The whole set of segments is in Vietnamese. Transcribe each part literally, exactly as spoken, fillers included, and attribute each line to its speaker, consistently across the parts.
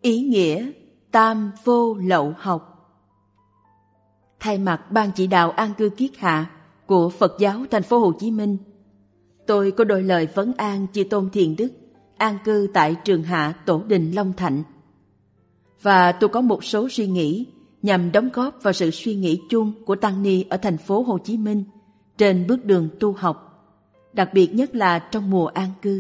Speaker 1: Ý nghĩa tam vô lậu học. Thay mặt ban chỉ đạo an cư kiết hạ của Phật giáo Thành phố Hồ Chí Minh, tôi có đôi lời vấn an chư tôn thiền đức an cư tại Trường Hạ Tổ Đình Long Thạnh. Và tôi có một số suy nghĩ nhằm đóng góp vào sự suy nghĩ chung của tăng ni ở Thành phố Hồ Chí Minh trên bước đường tu học, đặc biệt nhất là trong mùa an cư.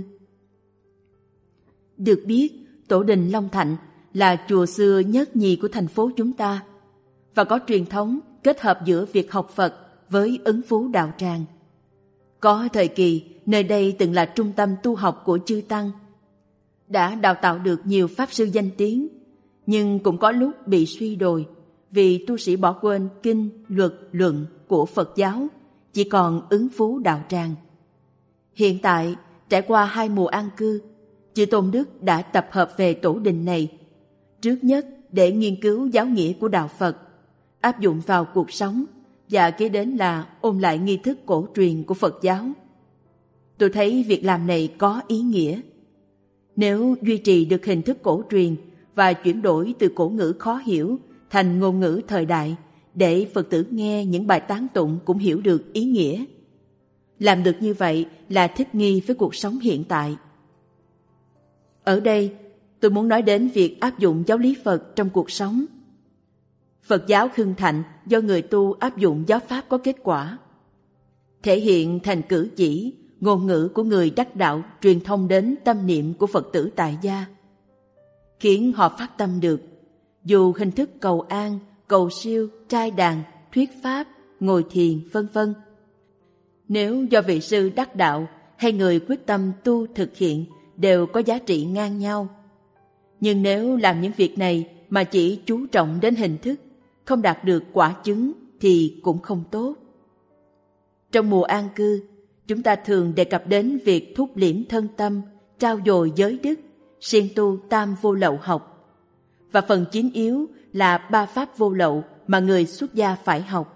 Speaker 1: Được biết, Tổ Đình Long Thạnh là chùa xưa nhất nhì của thành phố chúng ta và có truyền thống kết hợp giữa việc học Phật với ứng phú đạo tràng. Có thời kỳ, nơi đây từng là trung tâm tu học của chư Tăng, đã đào tạo được nhiều Pháp sư danh tiếng, nhưng cũng có lúc bị suy đồi vì tu sĩ bỏ quên kinh, luật, luận của Phật giáo, chỉ còn ứng phú đạo tràng. Hiện tại, trải qua hai mùa an cư, chư Tôn Đức đã tập hợp về tổ đình này, trước nhất để nghiên cứu giáo nghĩa của Đạo Phật, áp dụng vào cuộc sống, và kế đến là ôn lại nghi thức cổ truyền của Phật giáo. Tôi thấy việc làm này có ý nghĩa. Nếu duy trì được hình thức cổ truyền và chuyển đổi từ cổ ngữ khó hiểu thành ngôn ngữ thời đại để Phật tử nghe những bài tán tụng cũng hiểu được ý nghĩa. Làm được như vậy là thích nghi với cuộc sống hiện tại. Ở đây, tôi muốn nói đến việc áp dụng giáo lý Phật trong cuộc sống. Phật giáo hưng thịnh do người tu áp dụng giáo pháp có kết quả, thể hiện thành cử chỉ, ngôn ngữ của người đắc đạo truyền thông đến tâm niệm của Phật tử tại gia, khiến họ phát tâm được, dù hình thức cầu an, cầu siêu, trai đàn, thuyết pháp, ngồi thiền, vân vân. Nếu do vị sư đắc đạo hay người quyết tâm tu thực hiện đều có giá trị ngang nhau. Nhưng nếu làm những việc này mà chỉ chú trọng đến hình thức, không đạt được quả chứng thì cũng không tốt. Trong mùa an cư, chúng ta thường đề cập đến việc thúc liễm thân tâm, trao dồi giới đức, siêng tu tam vô lậu học. Và phần chính yếu là ba pháp vô lậu mà người xuất gia phải học.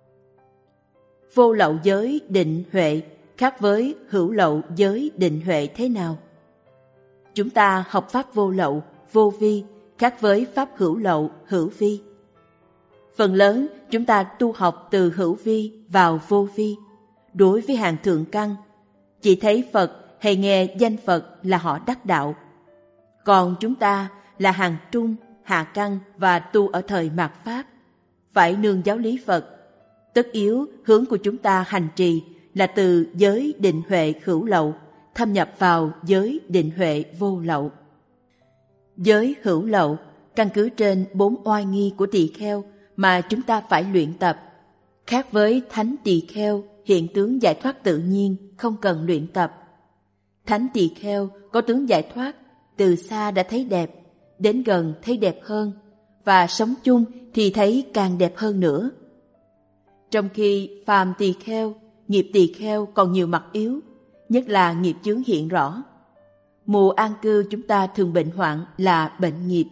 Speaker 1: Vô lậu giới định huệ khác với hữu lậu giới định huệ thế nào? Chúng ta học pháp vô lậu, vô vi khác với pháp hữu lậu, hữu vi. Phần lớn chúng ta tu học từ hữu vi vào vô vi. Đối với hàng thượng căn, chỉ thấy Phật hay nghe danh Phật là họ đắc đạo. Còn chúng ta là hàng trung, hạ căn và tu ở thời mạt Pháp, phải nương giáo lý Phật. Tất yếu hướng của chúng ta hành trì là từ giới định huệ hữu lậu thâm nhập vào giới định huệ vô lậu. Giới hữu lậu căn cứ trên bốn oai nghi của tỳ kheo mà chúng ta phải luyện tập, khác với thánh tỳ kheo hiện tướng giải thoát tự nhiên không cần luyện tập. Thánh tỳ kheo có tướng giải thoát, từ xa đã thấy đẹp, đến gần thấy đẹp hơn, và sống chung thì thấy càng đẹp hơn nữa. Trong khi phàm tỳ kheo, nghiệp tỳ kheo còn nhiều mặt yếu, nhất là nghiệp chướng hiện rõ. Mùa an cư chúng ta thường bệnh hoạn là bệnh nghiệp.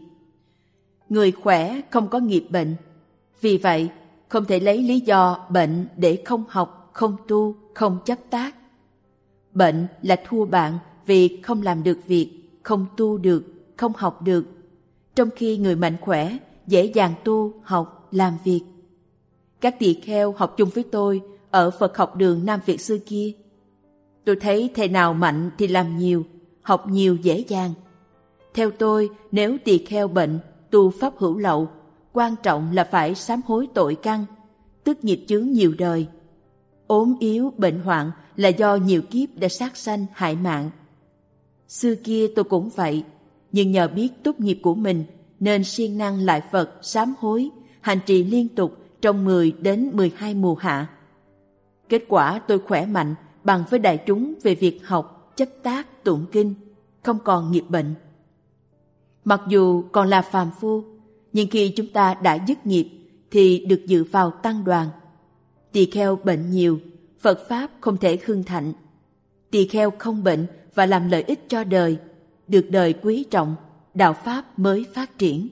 Speaker 1: Người khỏe không có nghiệp bệnh, vì vậy không thể lấy lý do bệnh để không học, không tu, không chấp tác. Bệnh là thua bạn vì không làm được việc, không tu được, không học được, trong khi người mạnh khỏe dễ dàng tu, học, làm việc. Các tỳ kheo học chung với tôi ở Phật học đường Nam Việt xưa kia. Tôi thấy thầy nào mạnh thì làm nhiều, học nhiều dễ dàng. Theo tôi, nếu tỳ kheo bệnh, tu pháp hữu lậu, quan trọng là phải sám hối tội căn, tức nghiệp chướng nhiều đời. Ốm yếu, bệnh hoạn là do nhiều kiếp đã sát sanh hại mạng. Xưa kia tôi cũng vậy, nhưng nhờ biết tốt nghiệp của mình nên siêng năng lại Phật sám hối, hành trì liên tục trong mười đến mười hai mùa hạ. Kết quả tôi khỏe mạnh bằng với đại chúng về việc học, chấp tác, tụng kinh, không còn nghiệp bệnh. Mặc dù còn là phàm phu, nhưng khi chúng ta đã dứt nghiệp thì được dự vào tăng đoàn. Tỳ kheo bệnh nhiều, Phật Pháp không thể hưng thịnh. Tỳ kheo không bệnh và làm lợi ích cho đời, được đời quý trọng, đạo Pháp mới phát triển.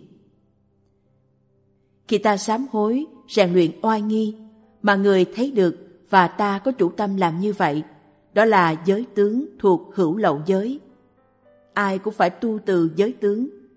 Speaker 1: Khi ta sám hối, rèn luyện oai nghi, mà người thấy được và ta có chủ tâm làm như vậy, đó là giới tướng thuộc hữu lậu giới. Ai cũng phải tu từ giới tướng,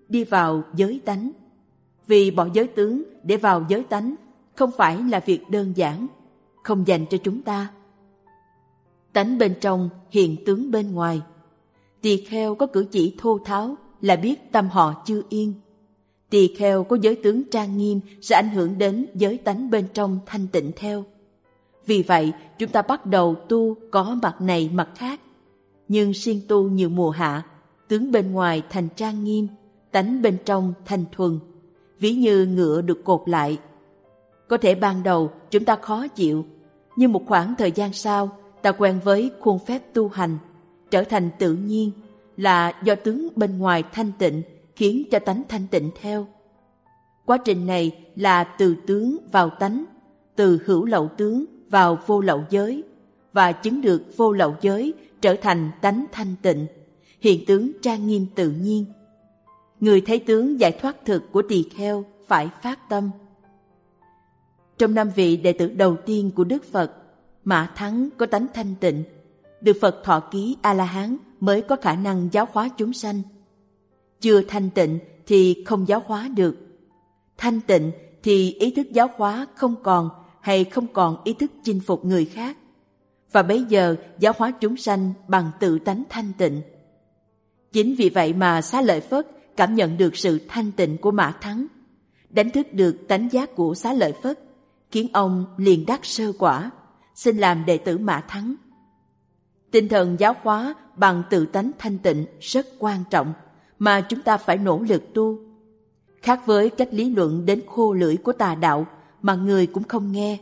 Speaker 1: đi vào giới tánh. Vì bỏ giới tướng để vào giới tánh không phải là việc đơn giản, không dành cho chúng ta. Tánh bên trong hiện tướng bên ngoài. Tỳ kheo có cử chỉ thô tháo là biết tâm họ chưa yên. Tỳ kheo có giới tướng trang nghiêm sẽ ảnh hưởng đến giới tánh bên trong thanh tịnh theo. Vì vậy, chúng ta bắt đầu tu có mặt này mặt khác. Nhưng siêng tu nhiều mùa hạ, tướng bên ngoài thành trang nghiêm, tánh bên trong thành thuần, ví như ngựa được cột lại. Có thể ban đầu chúng ta khó chịu, nhưng một khoảng thời gian sau, ta quen với khuôn phép tu hành, trở thành tự nhiên, là do tướng bên ngoài thanh tịnh khiến cho tánh thanh tịnh theo. Quá trình này là từ tướng vào tánh, từ hữu lậu tướng vào vô lậu giới, và chứng được vô lậu giới trở thành tánh thanh tịnh, hiện tướng trang nghiêm tự nhiên. Người thấy tướng giải thoát thực của tỳ kheo phải phát tâm. Trong năm vị đệ tử đầu tiên của Đức Phật, Mã Thắng có tánh thanh tịnh. Được Phật thọ ký A-la-hán mới có khả năng giáo hóa chúng sanh. Chưa thanh tịnh thì không giáo hóa được. Thanh tịnh thì ý thức giáo hóa không còn, hay không còn ý thức chinh phục người khác. Và bấy giờ giáo hóa chúng sanh bằng tự tánh thanh tịnh. Chính vì vậy mà Xá Lợi Phất cảm nhận được sự thanh tịnh của Mã Thắng, đánh thức được tánh giác của Xá Lợi Phất, khiến ông liền đắc sơ quả, xin làm đệ tử Mã Thắng. Tinh thần giáo hóa bằng tự tánh thanh tịnh rất quan trọng, mà chúng ta phải nỗ lực tu. Khác với cách lý luận đến khô lưỡi của tà đạo mà người cũng không nghe.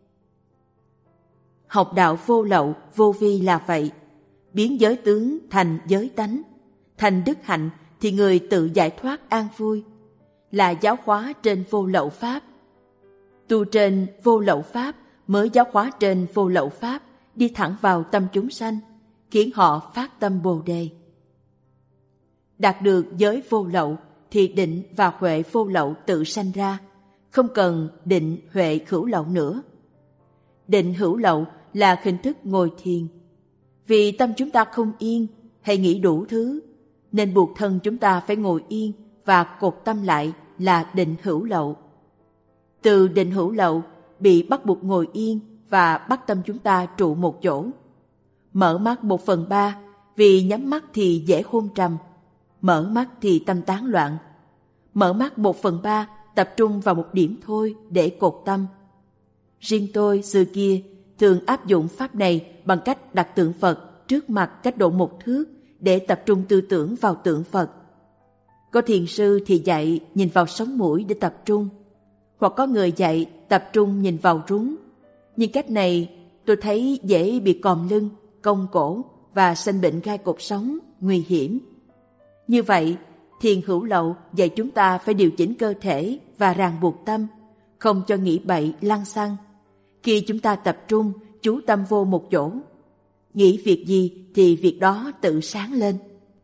Speaker 1: Học đạo vô lậu, vô vi là vậy, biến giới tướng thành giới tánh, thành đức hạnh thì người tự giải thoát an vui, là giáo hóa trên vô lậu pháp. Tu trên vô lậu pháp mới giáo hóa trên vô lậu pháp, đi thẳng vào tâm chúng sanh, khiến họ phát tâm Bồ Đề. Đạt được giới vô lậu thì định và huệ vô lậu tự sanh ra, không cần định huệ hữu lậu nữa. Định hữu lậu là hình thức ngồi thiền. Vì tâm chúng ta không yên hay nghĩ đủ thứ, nên buộc thân chúng ta phải ngồi yên và cột tâm lại là định hữu lậu. Từ định hữu lậu bị bắt buộc ngồi yên và bắt tâm chúng ta trụ một chỗ. Mở mắt một phần ba, vì nhắm mắt thì dễ hôn trầm, mở mắt thì tâm tán loạn. Mở mắt một phần ba, tập trung vào một điểm thôi để cột tâm. Riêng tôi xưa kia thường áp dụng pháp này bằng cách đặt tượng Phật trước mặt cách độ một thước để tập trung tư tưởng vào tượng Phật. Có thiền sư thì dạy nhìn vào sống mũi để tập trung, hoặc có người dạy tập trung nhìn vào rúng. Nhưng cách này tôi thấy dễ bị còm lưng, cong cổ và sanh bệnh gai cột sống, nguy hiểm. Như vậy, thiền hữu lậu dạy chúng ta phải điều chỉnh cơ thể và ràng buộc tâm, không cho nghĩ bậy lăng xăng. Khi chúng ta tập trung, chú tâm vô một chỗ, nghĩ việc gì thì việc đó tự sáng lên.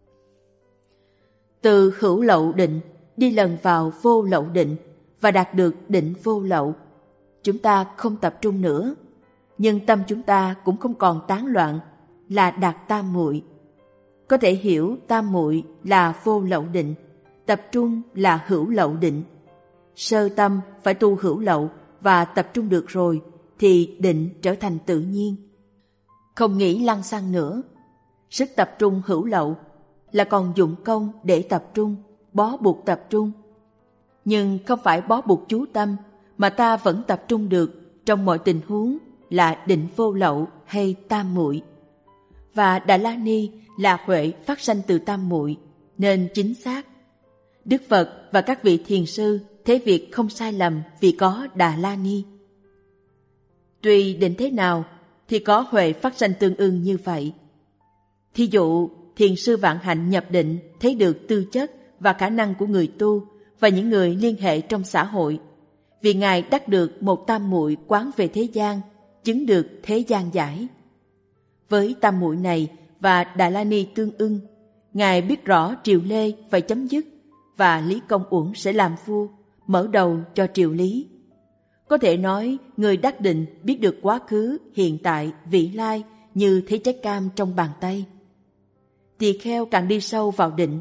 Speaker 1: Từ hữu lậu định đi lần vào vô lậu định và đạt được định vô lậu, chúng ta không tập trung nữa, nhưng tâm chúng ta cũng không còn tán loạn, là đạt tam muội. Có thể hiểu tam muội là vô lậu định, tập trung là hữu lậu định. Sơ tâm phải tu hữu lậu và tập trung được rồi thì định trở thành tự nhiên, không nghĩ lăng xăng nữa. Sức tập trung hữu lậu là còn dụng công để tập trung, bó buộc tập trung. Nhưng không phải bó buộc chú tâm, mà ta vẫn tập trung được trong mọi tình huống, là định vô lậu hay tam muội. Và Đà La Ni là huệ phát sanh từ tam muội, nên chính xác. Đức Phật và các vị thiền sư thấy việc không sai lầm vì có Đà La Ni. Tuy định thế nào thì có huệ phát sanh tương ưng như vậy. Thí dụ, thiền sư Vạn Hạnh nhập định thấy được tư chất và khả năng của người tu và những người liên hệ trong xã hội, vì Ngài đắc được một tam muội quán về thế gian, chứng được thế gian giải. Với tam muội này và Đà La Ni tương ưng, Ngài biết rõ Triều Lê phải chấm dứt và Lý Công Uẩn sẽ làm vua, mở đầu cho triều Lý. Có thể nói, người đắc định biết được quá khứ, hiện tại, vị lai như thấy trái cam trong bàn tay. Tỳ kheo càng đi sâu vào định,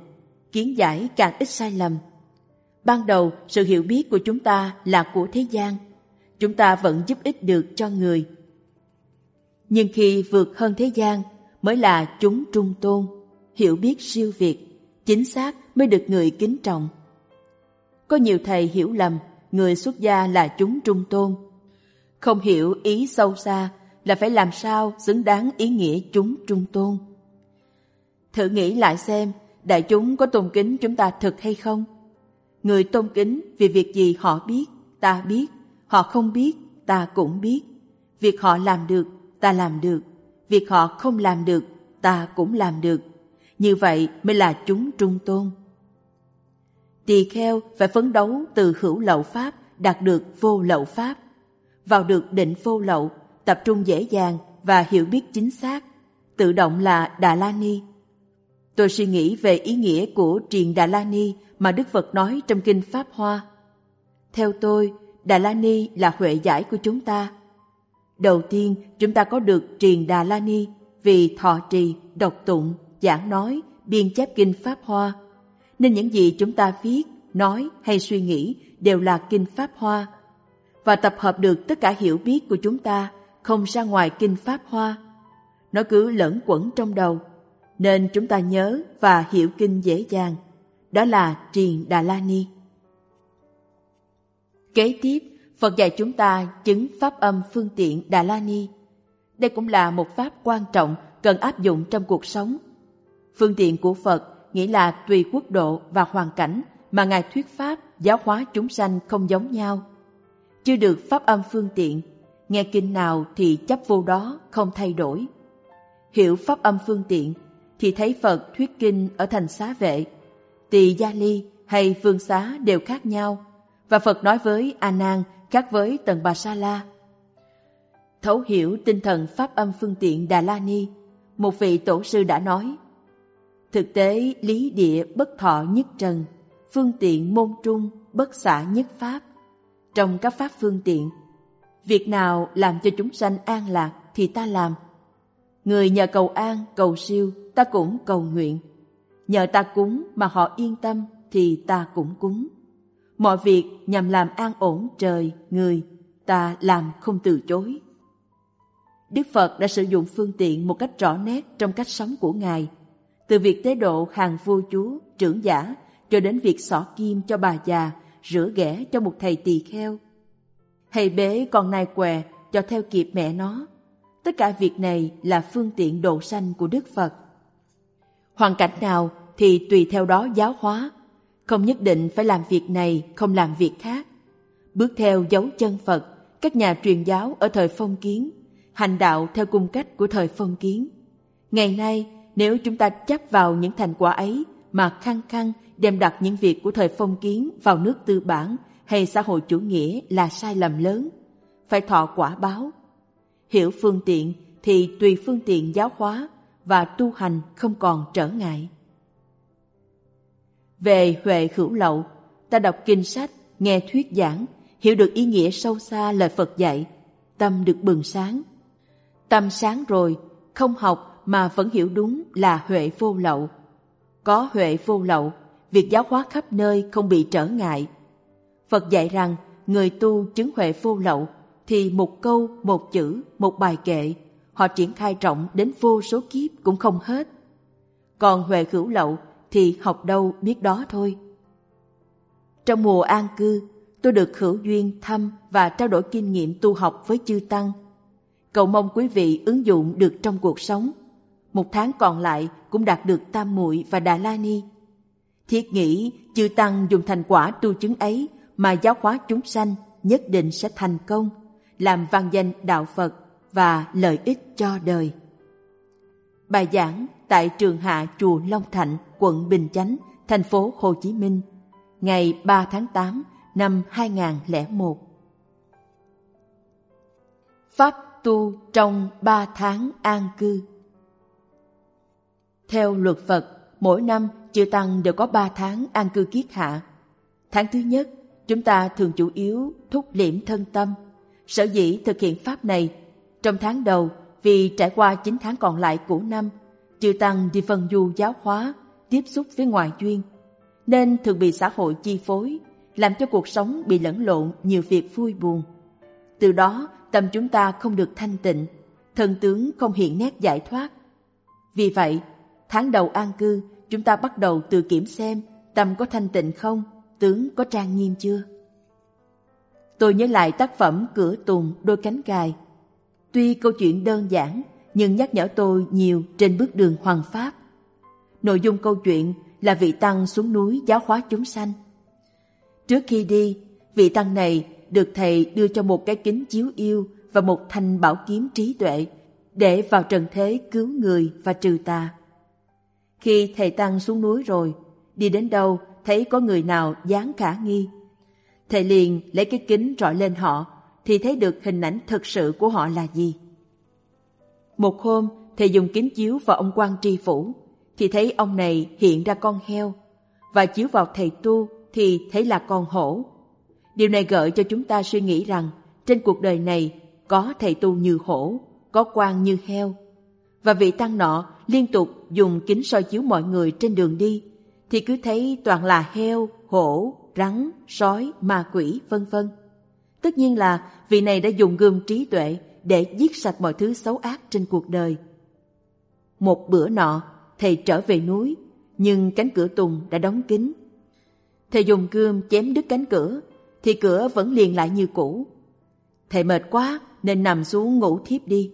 Speaker 1: kiến giải càng ít sai lầm. Ban đầu, sự hiểu biết của chúng ta là của thế gian. Chúng ta vẫn giúp ích được cho người. Nhưng khi vượt hơn thế gian mới là chúng trung tôn, hiểu biết siêu việt, chính xác mới được người kính trọng. Có nhiều thầy hiểu lầm người xuất gia là chúng trung tôn, không hiểu ý sâu xa là phải làm sao xứng đáng ý nghĩa chúng trung tôn. Thử nghĩ lại xem, đại chúng có tôn kính chúng ta thực hay không? Người tôn kính vì việc gì họ biết, ta biết, họ không biết, ta cũng biết. Việc họ làm được, ta làm được. Việc họ không làm được, ta cũng làm được. Như vậy mới là chúng trung tôn. Tỳ kheo phải phấn đấu từ hữu lậu pháp đạt được vô lậu pháp. Vào được định vô lậu, tập trung dễ dàng và hiểu biết chính xác, tự động là Đà La Ni. Tôi suy nghĩ về ý nghĩa của triền Đà La Ni mà Đức Phật nói trong Kinh Pháp Hoa. Theo tôi, Đà La Ni là huệ giải của chúng ta. Đầu tiên, chúng ta có được triền Đà La Ni vì thọ trì, đọc tụng, giảng nói, biên chép Kinh Pháp Hoa. Nên những gì chúng ta viết, nói hay suy nghĩ đều là Kinh Pháp Hoa. Và tập hợp được tất cả hiểu biết của chúng ta không ra ngoài Kinh Pháp Hoa. Nó cứ lẫn quẩn trong đầu, nên chúng ta nhớ và hiểu kinh dễ dàng. Đó là triền Đà La Ni. Kế tiếp, Phật dạy chúng ta chứng pháp âm phương tiện Đà La Ni. Đây cũng là một pháp quan trọng cần áp dụng trong cuộc sống. Phương tiện của Phật nghĩa là tùy quốc độ và hoàn cảnh mà Ngài thuyết pháp, giáo hóa chúng sanh không giống nhau. Chưa được pháp âm phương tiện, nghe kinh nào thì chấp vô đó, không thay đổi. Hiểu pháp âm phương tiện thì thấy Phật thuyết kinh ở thành Xá Vệ, Tỳ Gia Ly hay Phương Xá đều khác nhau, và Phật nói với A Nan khác với Tần Bà Sa La. Thấu hiểu tinh thần pháp âm phương tiện Đà La Ni, một vị tổ sư đã nói: thực tế lý địa bất thọ nhất trần, phương tiện môn trung bất xả nhất pháp. Trong các pháp phương tiện, việc nào làm cho chúng sanh an lạc thì ta làm. Người nhờ cầu an, cầu siêu, ta cũng cầu nguyện. Nhờ ta cúng mà họ yên tâm thì ta cũng cúng. Mọi việc nhằm làm an ổn trời, người, ta làm không từ chối. Đức Phật đã sử dụng phương tiện một cách rõ nét trong cách sống của Ngài. Từ việc tế độ hàng vua chúa, trưởng giả, cho đến việc xỏ kim cho bà già, rửa ghẻ cho một thầy tỳ kheo, hay bế con nai què cho theo kịp mẹ nó. Tất cả việc này là phương tiện độ sanh của Đức Phật. Hoàn cảnh nào thì tùy theo đó giáo hóa, không nhất định phải làm việc này, không làm việc khác. Bước theo dấu chân Phật, các nhà truyền giáo ở thời phong kiến, hành đạo theo cung cách của thời phong kiến. Ngày nay, nếu chúng ta chấp vào những thành quả ấy mà khăng khăng đem đặt những việc của thời phong kiến vào nước tư bản hay xã hội chủ nghĩa là sai lầm lớn, phải thọ quả báo. Hiểu phương tiện thì tùy phương tiện giáo hóa và tu hành không còn trở ngại. Về huệ hữu lậu, ta đọc kinh sách, nghe thuyết giảng, hiểu được ý nghĩa sâu xa lời Phật dạy, tâm được bừng sáng. Tâm sáng rồi, không học mà vẫn hiểu đúng là huệ vô lậu. Có huệ vô lậu, việc giáo hóa khắp nơi không bị trở ngại. Phật dạy rằng người tu chứng huệ vô lậu thì một câu, một chữ, một bài kệ, họ triển khai rộng đến vô số kiếp cũng không hết. Còn huệ hữu lậu thì học đâu biết đó thôi. Trong mùa an cư, tôi được hữu duyên thăm và trao đổi kinh nghiệm tu học với chư Tăng. Cầu mong quý vị ứng dụng được trong cuộc sống. Một tháng còn lại cũng đạt được Tam Muội và Đà La Ni. Thiết nghĩ chư Tăng dùng thành quả tu chứng ấy mà giáo hóa chúng sanh nhất định sẽ thành công, làm vang danh đạo Phật và lợi ích cho đời. Bài giảng tại Trường Hạ Chùa Long Thạnh, quận Bình Chánh, thành phố Hồ Chí Minh, ngày ba tháng tám năm hai nghìn không trăm lẻ một. Pháp tu trong ba tháng an cư. Theo luật Phật, mỗi năm chư Tăng đều có ba tháng an cư kiết hạ. Tháng thứ nhất, chúng ta thường chủ yếu thúc liễm thân tâm. Sở dĩ thực hiện pháp này, trong tháng đầu vì trải qua chín tháng còn lại của năm, chư Tăng đi phân du giáo hóa, tiếp xúc với ngoại duyên, nên thường bị xã hội chi phối, làm cho cuộc sống bị lẫn lộn nhiều việc vui buồn. Từ đó, tâm chúng ta không được thanh tịnh, thân tướng không hiện nét giải thoát. Vì vậy, tháng đầu an cư, chúng ta bắt đầu tự kiểm xem tâm có thanh tịnh không, tướng có trang nghiêm chưa. Tôi nhớ lại tác phẩm Cửa Tùng Đôi Cánh Cài. Tuy câu chuyện đơn giản, nhưng nhắc nhở tôi nhiều trên bước đường hoằng pháp. Nội dung câu chuyện là vị tăng xuống núi giáo hóa chúng sanh. Trước khi đi, vị tăng này được thầy đưa cho một cái kính chiếu yêu và một thanh bảo kiếm trí tuệ để vào trần thế cứu người và trừ tà. Khi thầy tăng xuống núi rồi, đi đến đâu thấy có người nào dáng khả nghi, thầy liền lấy cái kính rọi lên họ thì thấy được hình ảnh thực sự của họ là gì. Một hôm, thầy dùng kính chiếu vào ông quan tri phủ thì thấy ông này hiện ra con heo, và chiếu vào thầy tu thì thấy là con hổ. Điều này gợi cho chúng ta suy nghĩ rằng trên cuộc đời này có thầy tu như hổ, có quan như heo. Và vị tăng nọ liên tục dùng kính soi chiếu mọi người trên đường đi thì cứ thấy toàn là heo, hổ, rắn, sói, ma quỷ, vân vân. Tất nhiên là vị này đã dùng gươm trí tuệ để giết sạch mọi thứ xấu ác trên cuộc đời. Một bữa nọ, thầy trở về núi, nhưng cánh cửa tùng đã đóng kín. Thầy dùng gươm chém đứt cánh cửa, thì cửa vẫn liền lại như cũ. Thầy mệt quá nên nằm xuống ngủ thiếp đi.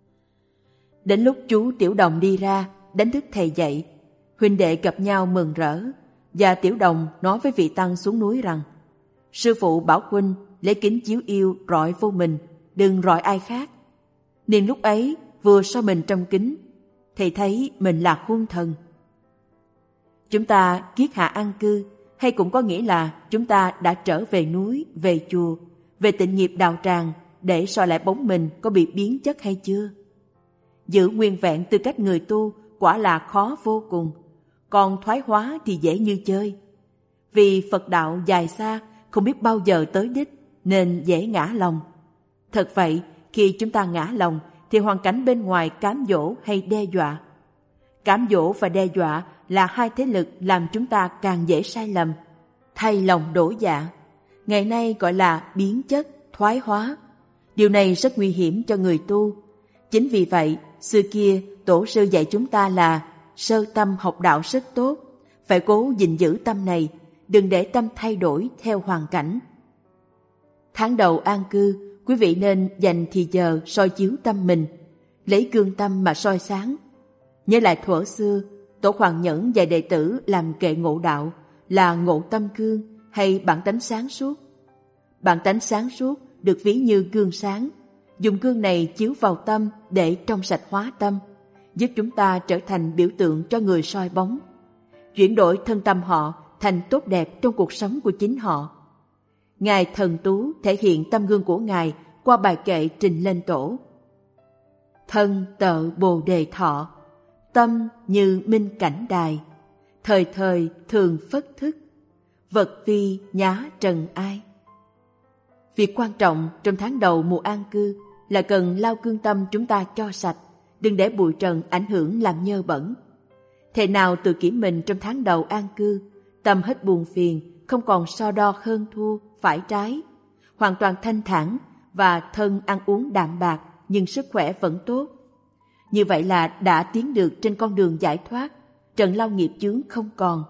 Speaker 1: Đến lúc chú Tiểu Đồng đi ra, đánh thức thầy dậy, huynh đệ gặp nhau mừng rỡ, và Tiểu Đồng nói với vị tăng xuống núi rằng: sư phụ bảo huynh lấy kính chiếu yêu rọi vô mình, đừng rọi ai khác. Nên lúc ấy vừa soi mình trong kính, thầy thấy mình là hung thần. Chúng ta kiết hạ an cư, hay cũng có nghĩa là chúng ta đã trở về núi, về chùa, về tịnh nghiệp đạo tràng để soi lại bóng mình có bị biến chất hay chưa. Giữ nguyên vẹn tư cách người tu quả là khó vô cùng, còn thoái hóa thì dễ như chơi. Vì Phật đạo dài xa, không biết bao giờ tới đích, nên dễ ngã lòng. Thật vậy, khi chúng ta ngã lòng thì hoàn cảnh bên ngoài cám dỗ hay đe dọa. Cám dỗ và đe dọa là hai thế lực làm chúng ta càng dễ sai lầm, thay lòng đổi dạ. Ngày nay gọi là biến chất, thoái hóa. Điều này rất nguy hiểm cho người tu. Chính vì vậy, xưa kia tổ sư dạy chúng ta là sơ tâm học đạo rất tốt, phải cố gìn giữ tâm này, đừng để tâm thay đổi theo hoàn cảnh. Tháng đầu an cư, quý vị nên dành thì giờ soi chiếu tâm mình, lấy gương tâm mà soi sáng. Nhớ lại thuở xưa, Tổ Hoàng Nhẫn dạy đệ tử làm kệ ngộ đạo là ngộ tâm gương hay bản tánh sáng suốt. Bản tánh sáng suốt được ví như gương sáng, dùng gương này chiếu vào tâm để trong sạch hóa tâm, giúp chúng ta trở thành biểu tượng cho người soi bóng, chuyển đổi thân tâm họ thành tốt đẹp trong cuộc sống của chính họ. Ngài Thần Tú thể hiện tâm gương của Ngài qua bài kệ trình lên Tổ: thân tợ bồ đề thọ, tâm như minh cảnh đài, thời thời thường phất thức, vật vi nhá trần ai. Việc quan trọng trong tháng đầu mùa an cư là cần lau gương tâm chúng ta cho sạch, đừng để bụi trần ảnh hưởng làm nhơ bẩn. Thể nào tự kiểm mình trong tháng đầu an cư, tâm hết buồn phiền, không còn so đo hơn thua, phải trái, hoàn toàn thanh thản và thân ăn uống đạm bạc nhưng sức khỏe vẫn tốt. Như vậy là đã tiến được trên con đường giải thoát, trần lao nghiệp chướng không còn.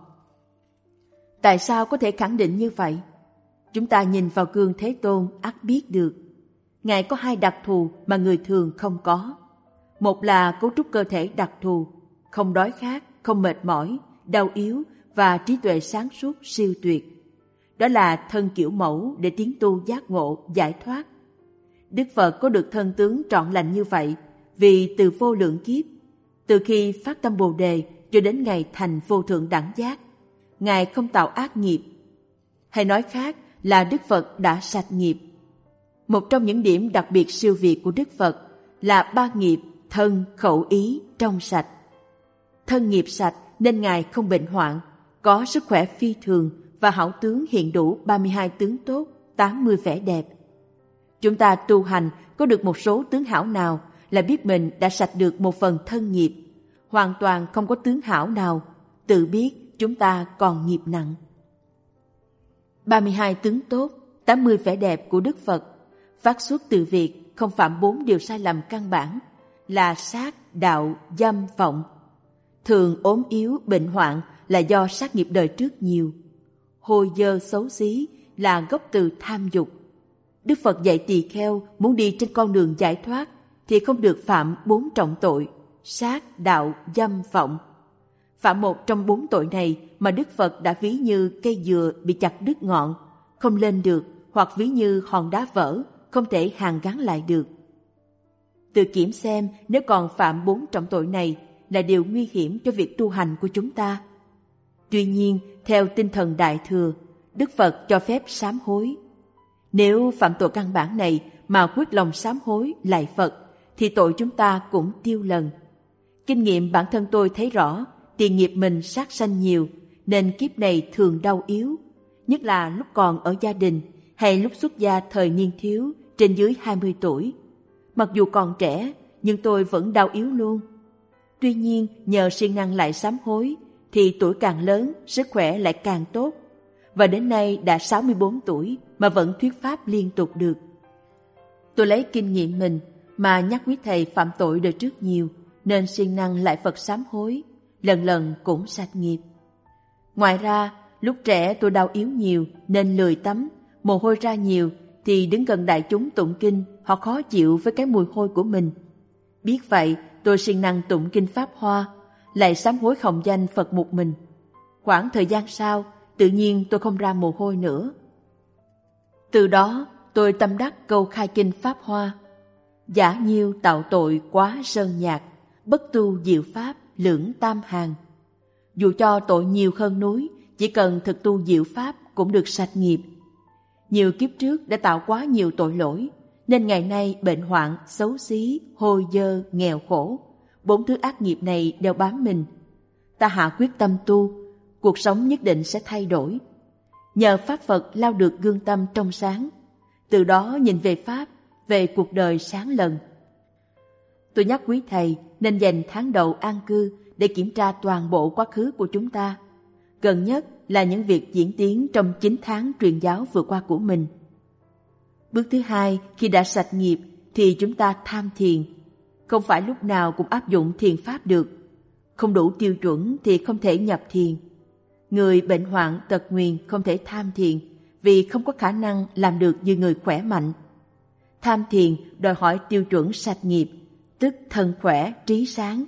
Speaker 1: Tại sao có thể khẳng định như vậy? Chúng ta nhìn vào gương Thế Tôn ắt biết được. Ngài có hai đặc thù mà người thường không có. Một là cấu trúc cơ thể đặc thù, không đói khát, không mệt mỏi, đau yếu và trí tuệ sáng suốt siêu tuyệt. Đó là thân kiểu mẫu để tiến tu giác ngộ, giải thoát. Đức Phật có được thân tướng trọn lành như vậy vì từ vô lượng kiếp, từ khi phát tâm Bồ Đề cho đến ngày thành vô thượng đẳng giác, Ngài không tạo ác nghiệp. Hay nói khác là Đức Phật đã sạch nghiệp. Một trong những điểm đặc biệt siêu việt của Đức Phật là ba nghiệp thân, khẩu, ý trong sạch. Thân nghiệp sạch nên Ngài không bệnh hoạn, có sức khỏe phi thường và hảo tướng hiện đủ ba mươi hai tướng tốt, tám mươi vẻ đẹp. Chúng ta tu hành có được một số tướng hảo nào là biết mình đã sạch được một phần thân nghiệp, hoàn toàn không có tướng hảo nào, tự biết chúng ta còn nghiệp nặng. ba mươi hai tướng tốt, tám mươi vẻ đẹp của Đức Phật phát xuất từ việc không phạm bốn điều sai lầm căn bản là sát, đạo, dâm, vọng. Thường ốm yếu, bệnh hoạn là do sát nghiệp đời trước nhiều. Hôi dơ xấu xí là gốc từ tham dục. Đức Phật dạy tỳ kheo muốn đi trên con đường giải thoát thì không được phạm bốn trọng tội: sát, đạo, dâm, vọng. Phạm một trong bốn tội này mà Đức Phật đã ví như cây dừa bị chặt đứt ngọn, không lên được, hoặc ví như hòn đá vỡ, không thể hàn gắn lại được. Tự kiểm xem nếu còn phạm bốn trọng tội này là điều nguy hiểm cho việc tu hành của chúng ta. Tuy nhiên, theo tinh thần Đại Thừa, Đức Phật cho phép sám hối. Nếu phạm tội căn bản này mà quyết lòng sám hối lạy Phật, thì tội chúng ta cũng tiêu lần. Kinh nghiệm bản thân tôi thấy rõ, tiền nghiệp mình sát sanh nhiều, nên kiếp này thường đau yếu, nhất là lúc còn ở gia đình hay lúc xuất gia thời niên thiếu trên dưới hai mươi tuổi. Mặc dù còn trẻ, nhưng tôi vẫn đau yếu luôn. Tuy nhiên, nhờ siêng năng lại sám hối, thì tuổi càng lớn, sức khỏe lại càng tốt. Và đến nay đã sáu mươi bốn tuổi mà vẫn thuyết pháp liên tục được. Tôi lấy kinh nghiệm mình mà nhắc quý thầy phạm tội đời trước nhiều, nên siêng năng lại Phật sám hối, lần lần cũng sạch nghiệp. Ngoài ra, lúc trẻ tôi đau yếu nhiều nên lười tắm, mồ hôi ra nhiều, thì đứng gần đại chúng tụng kinh, họ khó chịu với cái mùi hôi của mình. Biết vậy, tôi siêng năng tụng kinh Pháp Hoa, lại sám hối hồng danh Phật một mình. Khoảng thời gian sau, tự nhiên tôi không ra mồ hôi nữa. Từ đó, tôi tâm đắc câu khai kinh Pháp Hoa: giả nhiêu tạo tội quá sơn nhạc, bất tu diệu pháp lưỡng tam hàng. Dù cho tội nhiều hơn núi, chỉ cần thực tu diệu pháp cũng được sạch nghiệp. Nhiều kiếp trước đã tạo quá nhiều tội lỗi, nên ngày nay bệnh hoạn, xấu xí, hôi dơ, nghèo khổ, bốn thứ ác nghiệp này đều bám mình. Ta hạ quyết tâm tu, cuộc sống nhất định sẽ thay đổi. Nhờ Pháp Phật lau được gương tâm trong sáng, từ đó nhìn về Pháp, về cuộc đời sáng lần. Tôi nhắc quý thầy nên dành tháng đầu an cư để kiểm tra toàn bộ quá khứ của chúng ta. Gần nhất là những việc diễn tiến trong chín tháng truyền giáo vừa qua của mình. Bước thứ hai, khi đã sạch nghiệp thì chúng ta tham thiền. Không phải lúc nào cũng áp dụng thiền pháp được. Không đủ tiêu chuẩn thì không thể nhập thiền. Người bệnh hoạn tật nguyền không thể tham thiền vì không có khả năng làm được như người khỏe mạnh. Tham thiền đòi hỏi tiêu chuẩn sạch nghiệp, tức thân khỏe, trí sáng.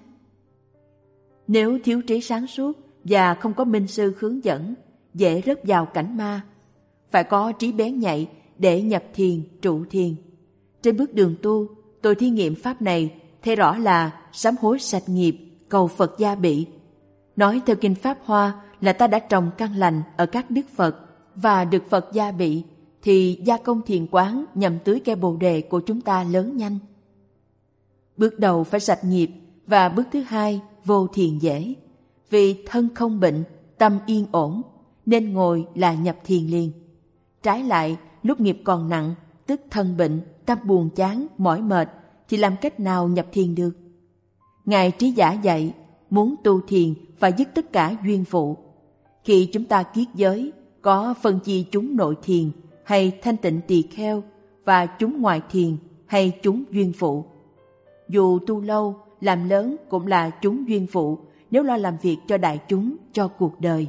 Speaker 1: Nếu thiếu trí sáng suốt và không có minh sư hướng dẫn, dễ rớt vào cảnh ma. Phải có trí bén nhạy để nhập thiền, trụ thiền. Trên bước đường tu, tôi thí nghiệm pháp này, thấy rõ là sám hối sạch nghiệp, cầu Phật gia bị. Nói theo kinh Pháp Hoa là ta đã trồng căn lành ở các đức Phật và được Phật gia bị, thì gia công thiền quán nhằm tưới cây bồ đề của chúng ta lớn nhanh. Bước đầu phải sạch nghiệp, và bước thứ hai vô thiền dễ. Vì thân không bệnh, tâm yên ổn, nên ngồi là nhập thiền liền. Trái lại, lúc nghiệp còn nặng, tức thân bệnh, tâm buồn chán, mỏi mệt, thì làm cách nào nhập thiền được? Ngài Trí Giả dạy, muốn tu thiền phải dứt tất cả duyên phụ. Khi chúng ta kiết giới, có phân chia chúng nội thiền hay thanh tịnh tỳ kheo và chúng ngoại thiền hay chúng duyên phụ. Dù tu lâu, làm lớn cũng là chúng duyên phụ nếu lo làm việc cho đại chúng, cho cuộc đời.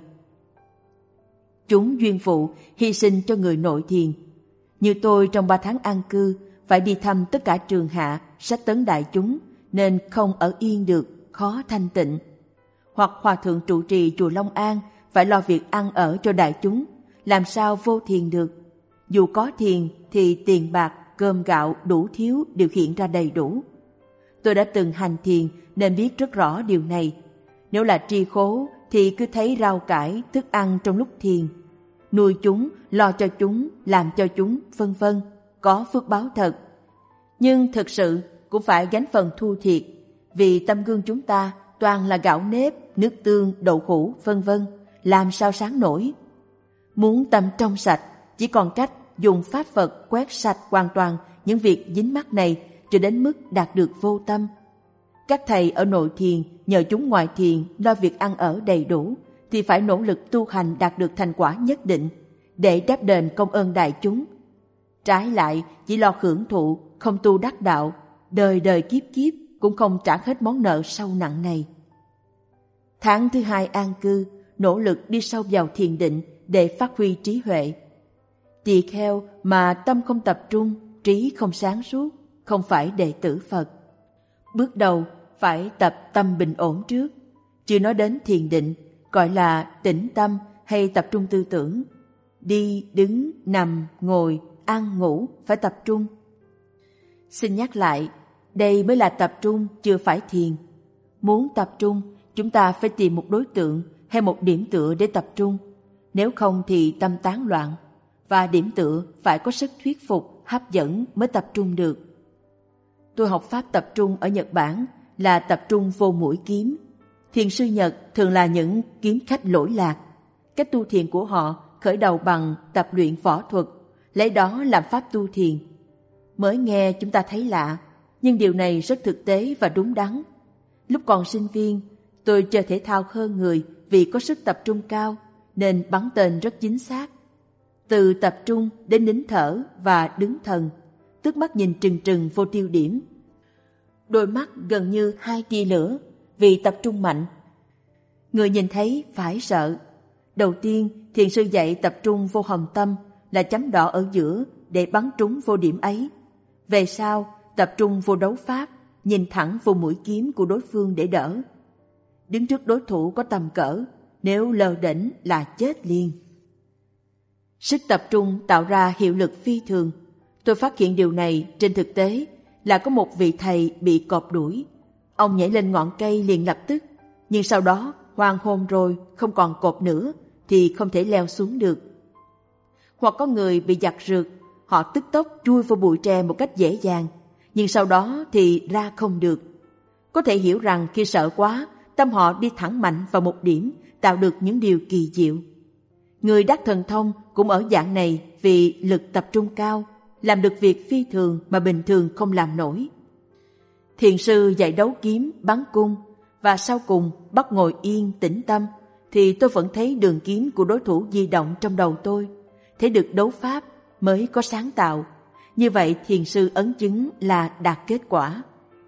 Speaker 1: Chúng duyên phụ hy sinh cho người nội thiền. Như tôi trong ba tháng an cư phải đi thăm tất cả trường hạ, sách tấn đại chúng nên không ở yên được, khó thanh tịnh. Hoặc hòa thượng trụ trì chùa Long An phải lo việc ăn ở cho đại chúng, làm sao vô thiền được. Dù có thiền thì tiền bạc, cơm gạo đủ thiếu đều hiện ra đầy đủ. Tôi đã từng hành thiền nên biết rất rõ điều này. Nếu là tri khố thì cứ thấy rau cải, thức ăn trong lúc thiền. Nuôi chúng, lo cho chúng, làm cho chúng, vân vân, có phước báo thật. Nhưng thực sự cũng phải gánh phần thua thiệt, vì tâm gương chúng ta toàn là gạo nếp, nước tương, đậu hũ, vân vân, làm sao sáng nổi. Muốn tâm trong sạch, chỉ còn cách dùng pháp Phật quét sạch hoàn toàn những việc dính mắc này cho đến mức đạt được vô tâm. Các thầy ở nội thiền nhờ chúng ngoại thiền lo việc ăn ở đầy đủ thì phải nỗ lực tu hành đạt được thành quả nhất định để đáp đền công ơn đại chúng. Trái lại, chỉ lo hưởng thụ, không tu đắc đạo, đời đời kiếp kiếp cũng không trả hết món nợ sâu nặng này. Tháng thứ hai an cư, nỗ lực đi sâu vào thiền định để phát huy trí huệ. Tỳ kheo mà tâm không tập trung, trí không sáng suốt, không phải đệ tử Phật. Bước đầu phải tập tâm bình ổn trước, chưa nói đến thiền định, gọi là tĩnh tâm hay tập trung tư tưởng. Đi, đứng, nằm, ngồi, ăn, ngủ phải tập trung. Xin nhắc lại, đây mới là tập trung, chưa phải thiền. Muốn tập trung, chúng ta phải tìm một đối tượng hay một điểm tựa để tập trung. Nếu không thì tâm tán loạn, và điểm tựa phải có sức thuyết phục, hấp dẫn mới tập trung được. Tôi học pháp tập trung ở Nhật Bản là tập trung vô mũi kiếm. Thiền sư Nhật thường là những kiếm khách lỗi lạc. Cách tu thiền của họ khởi đầu bằng tập luyện võ thuật, lấy đó làm pháp tu thiền. Mới nghe chúng ta thấy lạ, nhưng điều này rất thực tế và đúng đắn. Lúc còn sinh viên, tôi chơi thể thao hơn người vì có sức tập trung cao, nên bắn tên rất chính xác. Từ tập trung đến nín thở và đứng thần, tức mắt nhìn trừng trừng vô tiêu điểm. Đôi mắt gần như hai tia lửa vì tập trung mạnh. Người nhìn thấy phải sợ. Đầu tiên, thiền sư dạy tập trung vô hồng tâm là chấm đỏ ở giữa để bắn trúng vô điểm ấy. Về sau, tập trung vô đấu pháp, nhìn thẳng vô mũi kiếm của đối phương để đỡ. Đứng trước đối thủ có tầm cỡ, nếu lơ đễnh là chết liền. Sức tập trung tạo ra hiệu lực phi thường. Tôi phát hiện điều này trên thực tế là có một vị thầy bị cọp đuổi. Ông nhảy lên ngọn cây liền lập tức, nhưng sau đó hoàng hôn rồi không còn cọp nữa thì không thể leo xuống được. Hoặc có người bị giặc rượt, họ tức tốc chui vào bụi tre một cách dễ dàng, nhưng sau đó thì ra không được. Có thể hiểu rằng khi sợ quá, tâm họ đi thẳng mạnh vào một điểm, tạo được những điều kỳ diệu. Người đắc thần thông cũng ở dạng này vì lực tập trung cao, làm được việc phi thường mà bình thường không làm nổi. Thiền sư dạy đấu kiếm, bắn cung, và sau cùng bắt ngồi yên tĩnh tâm, thì tôi vẫn thấy đường kiếm của đối thủ di động trong đầu tôi. Thấy được đấu pháp mới có sáng tạo. Như vậy thiền sư ấn chứng là đạt kết quả.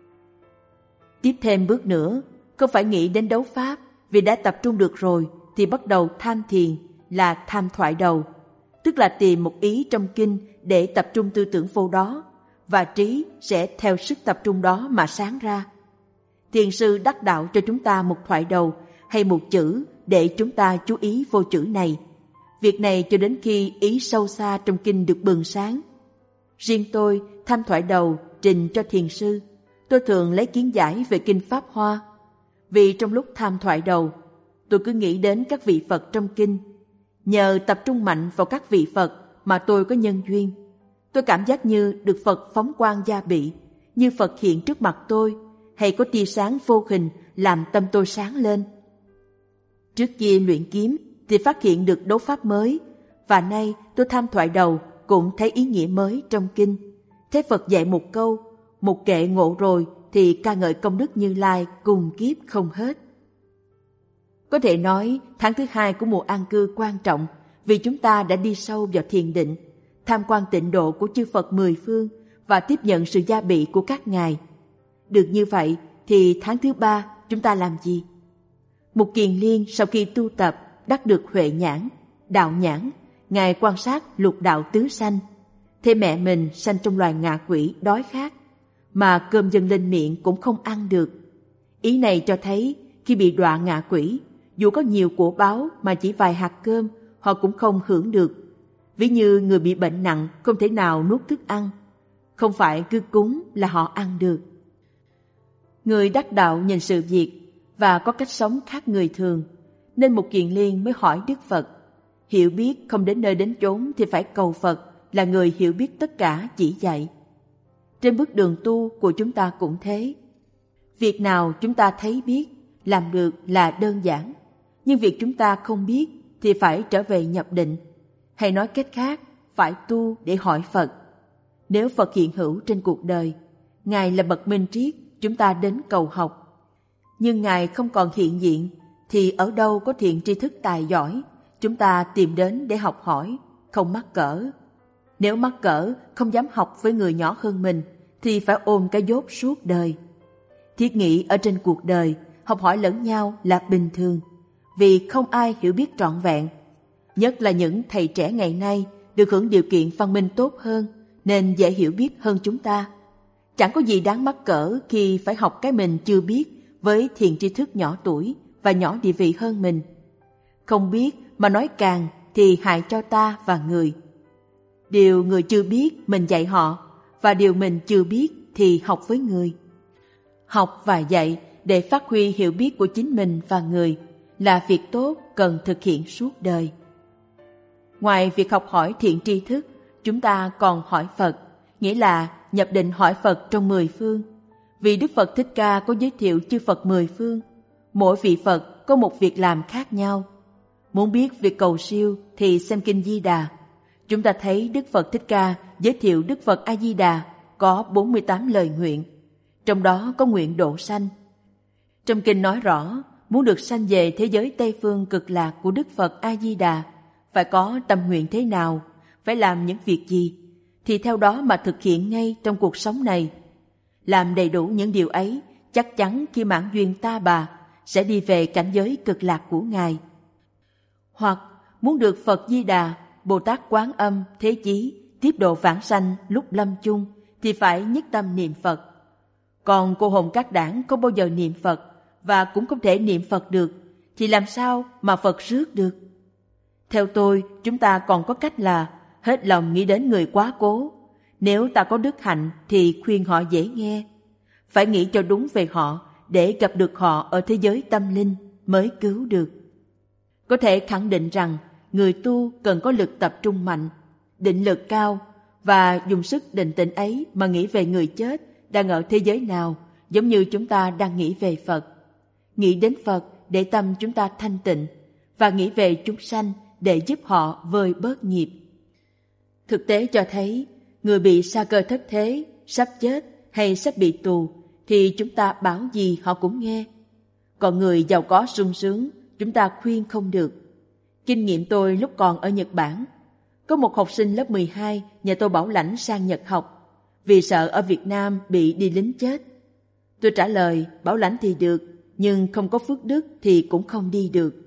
Speaker 1: Tiếp thêm bước nữa, không phải nghĩ đến đấu pháp, vì đã tập trung được rồi thì bắt đầu tham thiền là tham thoại đầu, tức là tìm một ý trong kinh để tập trung tư tưởng vô đó, và trí sẽ theo sức tập trung đó mà sáng ra. Thiền sư đắc đạo cho chúng ta một thoại đầu hay một chữ để chúng ta chú ý vô chữ này. Việc này cho đến khi ý sâu xa trong kinh được bừng sáng. Riêng tôi tham thoại đầu trình cho thiền sư, tôi thường lấy kiến giải về kinh Pháp Hoa. Vì trong lúc tham thoại đầu, tôi cứ nghĩ đến các vị Phật trong kinh. Nhờ tập trung mạnh vào các vị Phật mà tôi có nhân duyên. Tôi cảm giác như được Phật phóng quang gia bị, như Phật hiện trước mặt tôi, hay có tia sáng vô hình làm tâm tôi sáng lên. Trước kia luyện kiếm thì phát hiện được đấu pháp mới, và nay tôi tham thoại đầu cũng thấy ý nghĩa mới trong kinh. Thấy Phật dạy một câu, một kệ ngộ rồi thì ca ngợi công đức Như Lai cùng kiếp không hết. Có thể nói tháng thứ hai của mùa an cư quan trọng vì chúng ta đã đi sâu vào thiền định, tham quan tịnh độ của chư Phật mười phương và tiếp nhận sự gia bị của các ngài. Được như vậy thì tháng thứ ba chúng ta làm gì? Mục Kiền Liên sau khi tu tập đắc được huệ nhãn, đạo nhãn, ngài quan sát lục đạo tứ sanh. Thế mẹ mình sanh trong loài ngạ quỷ đói khát, mà cơm dâng lên miệng cũng không ăn được. Ý này cho thấy khi bị đọa ngạ quỷ, dù có nhiều của báu mà chỉ vài hạt cơm họ cũng không hưởng được. Ví như người bị bệnh nặng không thể nào nuốt thức ăn, không phải cứ cúng là họ ăn được. Người đắc đạo nhìn sự việc và có cách sống khác người thường, nên Mục Kiền Liên mới hỏi Đức Phật. Hiểu biết không đến nơi đến chốn thì phải cầu Phật là người hiểu biết tất cả chỉ dạy. Trên bước đường tu của chúng ta cũng thế. Việc nào chúng ta thấy biết, làm được là đơn giản, nhưng việc chúng ta không biết thì phải trở về nhập định. Hay nói cách khác, phải tu để hỏi Phật. Nếu Phật hiện hữu trên cuộc đời, Ngài là bậc minh triết, chúng ta đến cầu học. Nhưng Ngài không còn hiện diện, thì ở đâu có thiện tri thức tài giỏi, chúng ta tìm đến để học hỏi, không mắc cỡ. Nếu mắc cỡ, không dám học với người nhỏ hơn mình, thì phải ôm cái dốt suốt đời. Thiết nghĩ ở trên cuộc đời, học hỏi lẫn nhau là bình thường, vì không ai hiểu biết trọn vẹn. Nhất là những thầy trẻ ngày nay được hưởng điều kiện văn minh tốt hơn, nên dễ hiểu biết hơn chúng ta. Chẳng có gì đáng mắc cỡ khi phải học cái mình chưa biết với thiện tri thức nhỏ tuổi và nhỏ địa vị hơn mình. Không biết mà nói càng thì hại cho ta và người. Điều người chưa biết mình dạy họ, và điều mình chưa biết thì học với người. Học và dạy để phát huy hiểu biết của chính mình và người là việc tốt cần thực hiện suốt đời. Ngoài việc học hỏi thiện tri thức, chúng ta còn hỏi Phật, nghĩa là nhập định hỏi Phật trong mười phương. Vì Đức Phật Thích Ca có giới thiệu chư Phật mười phương, mỗi vị Phật có một việc làm khác nhau. Muốn biết việc cầu siêu thì xem Kinh Di Đà. Chúng ta thấy Đức Phật Thích Ca giới thiệu Đức Phật A Di Đà có bốn mươi tám lời nguyện, trong đó có nguyện độ sanh. Trong kinh nói rõ, muốn được sanh về thế giới Tây Phương cực lạc của Đức Phật A Di Đà, phải có tâm nguyện thế nào, phải làm những việc gì, thì theo đó mà thực hiện ngay trong cuộc sống này. Làm đầy đủ những điều ấy, chắc chắn khi mãn duyên ta bà sẽ đi về cảnh giới cực lạc của Ngài. Hoặc muốn được Phật Di Đà, Bồ Tát Quán Âm, Thế Chí tiếp độ vãng sanh lúc lâm chung, thì phải nhất tâm niệm Phật. Còn cô hồn các đảng không bao giờ niệm Phật và cũng không thể niệm Phật được, thì làm sao mà Phật rước được? Theo tôi, chúng ta còn có cách là hết lòng nghĩ đến người quá cố. Nếu ta có đức hạnh thì khuyên họ dễ nghe. Phải nghĩ cho đúng về họ để gặp được họ ở thế giới tâm linh mới cứu được. Có thể khẳng định rằng người tu cần có lực tập trung mạnh, định lực cao, và dùng sức định tĩnh ấy mà nghĩ về người chết đang ở thế giới nào, giống như chúng ta đang nghĩ về Phật. Nghĩ đến Phật để tâm chúng ta thanh tịnh, và nghĩ về chúng sanh để giúp họ vơi bớt nghiệp. Thực tế cho thấy, người bị sa cơ thất thế, sắp chết hay sắp bị tù, thì chúng ta bảo gì họ cũng nghe. Còn người giàu có sung sướng, chúng ta khuyên không được. Kinh nghiệm tôi lúc còn ở Nhật Bản, có một học sinh lớp mười hai nhà tôi bảo lãnh sang Nhật học, vì sợ ở Việt Nam bị đi lính chết. Tôi trả lời, bảo lãnh thì được, nhưng không có phước đức thì cũng không đi được.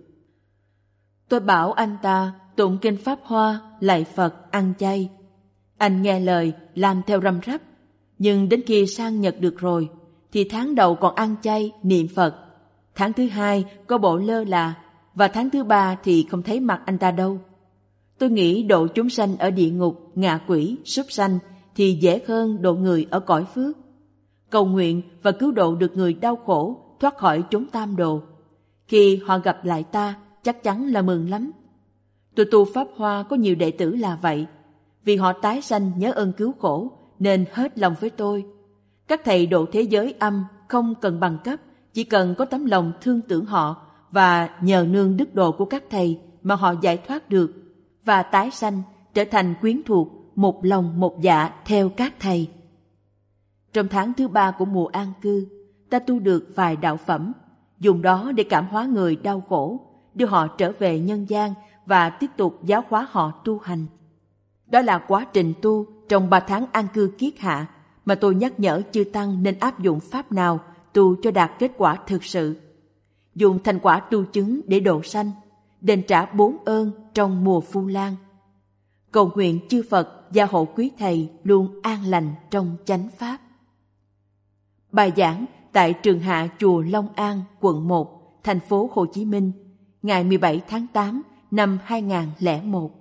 Speaker 1: Tôi bảo anh ta tụng kinh Pháp Hoa, lạy Phật, ăn chay. Anh nghe lời, làm theo răm rắp. Nhưng đến khi sang Nhật được rồi, thì tháng đầu còn ăn chay, niệm Phật. Tháng thứ hai có bộ lơ là, và tháng thứ ba thì không thấy mặt anh ta đâu. Tôi nghĩ độ chúng sanh ở địa ngục, ngạ quỷ, súc sanh thì dễ hơn độ người ở cõi phước. Cầu nguyện và cứu độ được người đau khổ thoát khỏi chốn tam đồ. Khi họ gặp lại ta, chắc chắn là mừng lắm. Tôi tu Pháp Hoa có nhiều đệ tử là vậy. Vì họ tái sanh nhớ ơn cứu khổ nên hết lòng với tôi. Các thầy độ thế giới âm không cần bằng cấp, chỉ cần có tấm lòng thương tưởng họ và nhờ nương đức độ của các thầy mà họ giải thoát được và tái sanh trở thành quyến thuộc, một lòng một dạ theo các thầy. Trong tháng thứ ba của mùa an cư, ta tu được vài đạo phẩm, dùng đó để cảm hóa người đau khổ, đưa họ trở về nhân gian và tiếp tục giáo hóa họ tu hành. Đó là quá trình tu trong ba tháng an cư kiết hạ mà tôi nhắc nhở chư tăng nên áp dụng pháp nào tu cho đạt kết quả thực sự. Dùng thành quả tu chứng để độ sanh, đền trả bốn ơn trong mùa Vu Lan. Cầu nguyện chư Phật gia hộ quý thầy luôn an lành trong chánh pháp. Bài giảng tại Trường Hạ Chùa Long An, quận một, thành phố Hồ Chí Minh, ngày mười bảy tháng tám năm hai nghìn không trăm lẻ một.